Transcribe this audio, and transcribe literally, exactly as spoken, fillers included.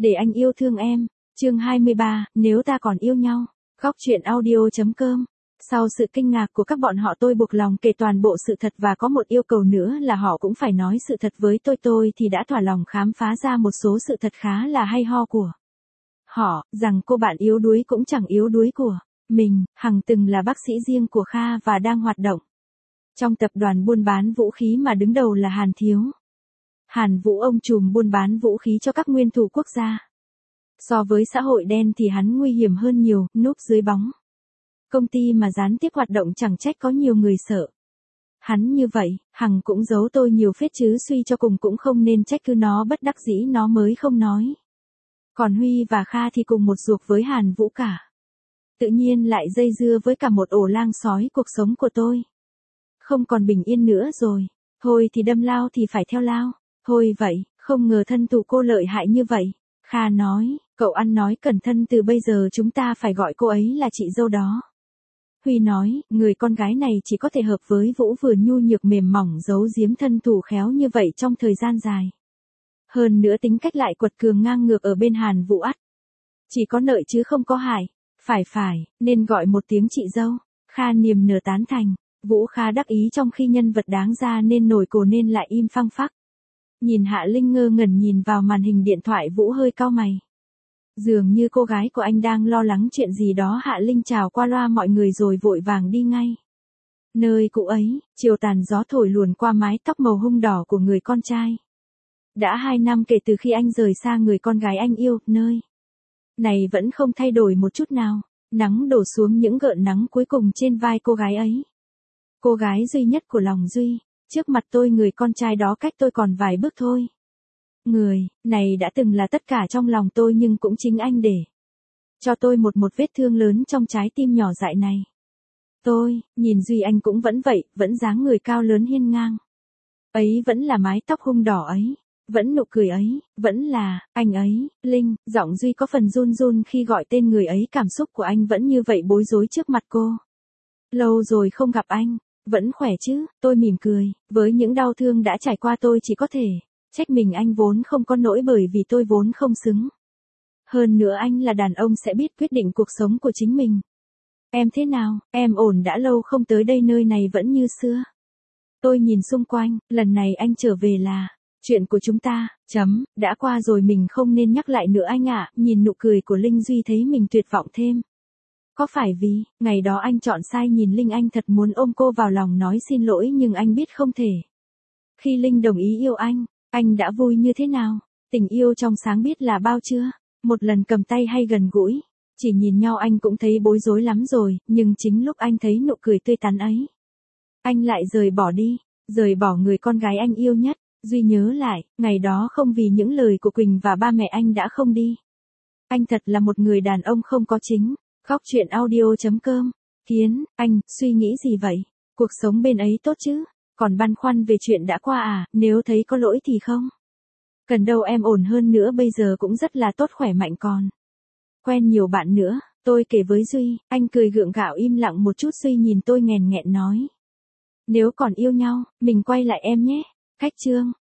Để anh yêu thương em. Chương hai mươi ba, nếu ta còn yêu nhau. Góc truyện audio.com. Sau sự kinh ngạc của các bọn họ, tôi buộc lòng kể toàn bộ sự thật và có một yêu cầu nữa là họ cũng phải nói sự thật với tôi. Tôi thì đã thỏa lòng khám phá ra một số sự thật khá là hay ho của họ, rằng cô bạn yếu đuối cũng chẳng yếu đuối của mình. Hằng từng là bác sĩ riêng của Kha và đang hoạt động trong tập đoàn buôn bán vũ khí mà đứng đầu là Hàn Thiếu. Hàn Vũ, ông trùm buôn bán vũ khí cho các nguyên thủ quốc gia. So với xã hội đen thì hắn nguy hiểm hơn nhiều, núp dưới bóng công ty mà gián tiếp hoạt động, chẳng trách có nhiều người sợ hắn như vậy. Hằng cũng giấu tôi nhiều phết chứ, suy cho cùng cũng không nên trách, cứ nó bất đắc dĩ nó mới không nói. Còn Huy và Kha thì cùng một ruột với Hàn Vũ cả. Tự nhiên lại dây dưa với cả một ổ lang sói, cuộc sống của tôi không còn bình yên nữa rồi. Thôi thì đâm lao thì phải theo lao. Thôi vậy, không ngờ thân thủ cô lợi hại như vậy. Kha nói, cậu ăn nói cẩn thận, từ bây giờ chúng ta phải gọi cô ấy là chị dâu đó. Huy nói, người con gái này chỉ có thể hợp với Vũ, vừa nhu nhược mềm mỏng, giấu giếm thân thủ khéo như vậy trong thời gian dài. Hơn nữa tính cách lại quật cường ngang ngược ở bên Hàn Vũ ắt chỉ có lợi chứ không có hại. Phải phải, nên gọi một tiếng chị dâu. Kha niềm nở tán thành. Vũ khá đắc ý, trong khi nhân vật đáng ra nên nổi cổ nên lại im phăng phắc. Nhìn Hạ Linh ngơ ngẩn nhìn vào màn hình điện thoại, Vũ hơi cau mày. Dường như cô gái của anh đang lo lắng chuyện gì đó. Hạ Linh chào qua loa mọi người rồi vội vàng đi ngay nơi cũ ấy. Chiều tàn gió thổi luồn qua mái tóc màu hung đỏ của người con trai. Đã hai năm kể từ khi anh rời xa người con gái anh yêu, nơi này vẫn không thay đổi một chút nào. Nắng đổ xuống những gợn nắng cuối cùng trên vai cô gái ấy. Cô gái duy nhất của lòng Duy. Trước mặt tôi, người con trai đó cách tôi còn vài bước thôi. Người này đã từng là tất cả trong lòng tôi, nhưng cũng chính anh để cho tôi một một vết thương lớn trong trái tim nhỏ dại này. Tôi nhìn Duy, anh cũng vẫn vậy, vẫn dáng người cao lớn hiên ngang ấy, vẫn là mái tóc hung đỏ ấy, vẫn nụ cười ấy, vẫn là anh ấy. Linh, giọng Duy có phần run run khi gọi tên người ấy. Cảm xúc của anh vẫn như vậy, bối rối trước mặt cô. Lâu rồi không gặp anh, vẫn khỏe chứ? Tôi mỉm cười. Với những đau thương đã trải qua, tôi chỉ có thể trách mình. Anh vốn không có nỗi, bởi vì tôi vốn không xứng. Hơn nữa anh là đàn ông sẽ biết quyết định cuộc sống của chính mình. Em thế nào? Em ổn, đã lâu không tới đây, nơi này vẫn như xưa. Tôi nhìn xung quanh, lần này anh trở về là chuyện của chúng ta, chấm, đã qua rồi, mình không nên nhắc lại nữa anh ạ. Nhìn nụ cười của Linh, Duy thấy mình tuyệt vọng thêm. Có phải vì ngày đó anh chọn sai? Nhìn Linh, anh thật muốn ôm cô vào lòng nói xin lỗi, nhưng anh biết không thể. Khi Linh đồng ý yêu anh, anh đã vui như thế nào? Tình yêu trong sáng biết là bao chưa? Một lần cầm tay hay gần gũi, chỉ nhìn nhau anh cũng thấy bối rối lắm rồi. Nhưng chính lúc anh thấy nụ cười tươi tắn ấy, anh lại rời bỏ đi. Rời bỏ người con gái anh yêu nhất. Duy nhớ lại, ngày đó không vì những lời của Quỳnh và ba mẹ anh đã không đi. Anh thật là một người đàn ông không có chính. Góc truyện audio.com. Kiến, anh, suy nghĩ gì vậy? Cuộc sống bên ấy tốt chứ? Còn băn khoăn về chuyện đã qua à? Nếu thấy có lỗi thì không cần đâu, em ổn hơn nữa, bây giờ cũng rất là tốt, khỏe mạnh, còn quen nhiều bạn nữa. Tôi kể với Duy. Anh cười gượng gạo im lặng một chút. Duy nhìn tôi nghèn nghẹn nói, nếu còn yêu nhau, mình quay lại em nhé. Cách chương